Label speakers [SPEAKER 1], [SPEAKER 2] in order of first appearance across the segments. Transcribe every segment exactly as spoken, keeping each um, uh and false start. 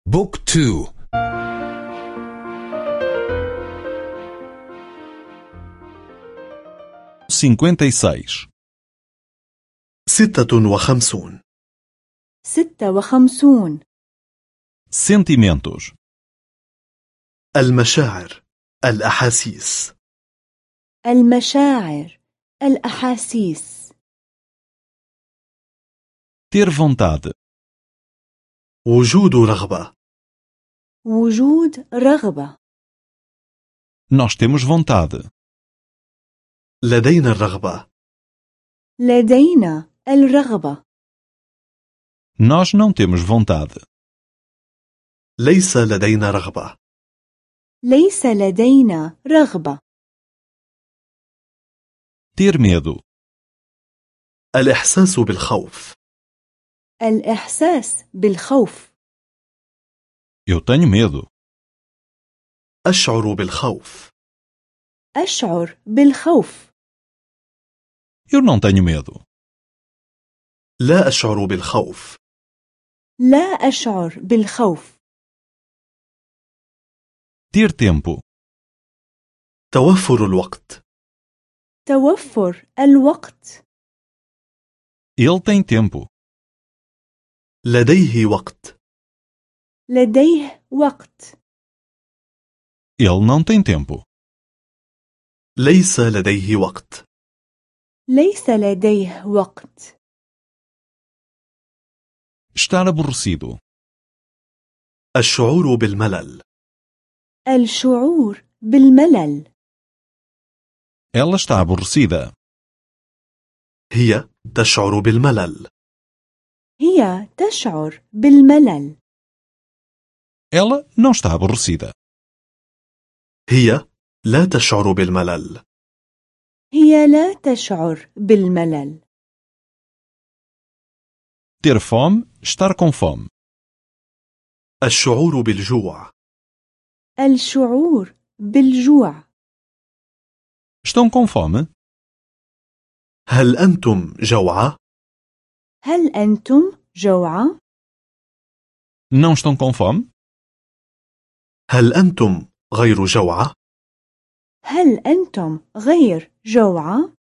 [SPEAKER 1] بوك تو.
[SPEAKER 2] cinquenta e seis.
[SPEAKER 3] ستة وخمسون.
[SPEAKER 4] ستة وخمسون.
[SPEAKER 2] Sentimentos.
[SPEAKER 3] المشاعر، الأحاسيس.
[SPEAKER 4] المشاعر، الأحاسيس.
[SPEAKER 2] Ter vontade.
[SPEAKER 3] وجود رغبة.
[SPEAKER 4] وجود رغبة.
[SPEAKER 2] Nós temos vontade.
[SPEAKER 3] لدينا الرغبة.
[SPEAKER 4] لدينا الرغبة.
[SPEAKER 2] Nós não temos vontade.
[SPEAKER 3] ليس لدينا رغبة.
[SPEAKER 4] ليس لدينا رغبة.
[SPEAKER 2] Ter medo.
[SPEAKER 3] الإحساس بالخوف.
[SPEAKER 4] الإحساس بالخوف.
[SPEAKER 2] Eu tenho medo.
[SPEAKER 3] أشعر بالخوف.
[SPEAKER 4] أشعر بالخوف.
[SPEAKER 2] Eu não tenho medo.
[SPEAKER 3] لا أشعر بالخوف.
[SPEAKER 4] لا أشعر بالخوف.
[SPEAKER 2] Ter tempo.
[SPEAKER 3] توفر الوقت.
[SPEAKER 4] توفر الوقت.
[SPEAKER 2] Ele tem tempo.
[SPEAKER 3] لديه وقت.
[SPEAKER 4] لديه وقت.
[SPEAKER 2] Ele não tem tempo.
[SPEAKER 3] ليس لديه وقت.
[SPEAKER 4] ليس لديه وقت.
[SPEAKER 2] Estar aborrecido.
[SPEAKER 3] الشعور بالملل.
[SPEAKER 4] الشعور بالملل.
[SPEAKER 2] Ela está aborrecida.
[SPEAKER 3] هي تشعر بالملل.
[SPEAKER 4] هي تشعر بالملل.
[SPEAKER 2] Ela não está aborrecida.
[SPEAKER 3] هي لا تشعر بالملل.
[SPEAKER 4] هي لا تشعر بالملل.
[SPEAKER 2] Ter fome. Estar com fome.
[SPEAKER 3] الشعور بالجوع.
[SPEAKER 4] الشعور بالجوع.
[SPEAKER 2] Estão com fome?
[SPEAKER 3] هل أنتم جوعى؟
[SPEAKER 4] هل أنتم جوعى؟
[SPEAKER 2] Não estão com fome?
[SPEAKER 3] هل أنتم غير جوعى؟
[SPEAKER 4] هل أنتم غير جوعى؟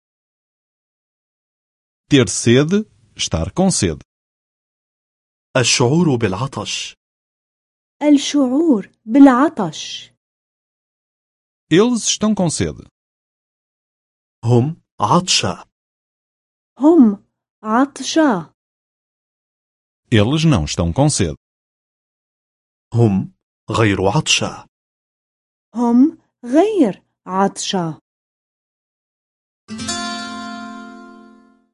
[SPEAKER 2] Ter sede. Estar com sede.
[SPEAKER 3] الشعور بالعطش.
[SPEAKER 4] الشعور بالعطش.
[SPEAKER 2] Eles estão com sede.
[SPEAKER 3] هم عطشى.
[SPEAKER 4] هم عطشى.
[SPEAKER 2] Eles não estão com sede.
[SPEAKER 3] هم غير عطشى.
[SPEAKER 4] هم غير عطشى.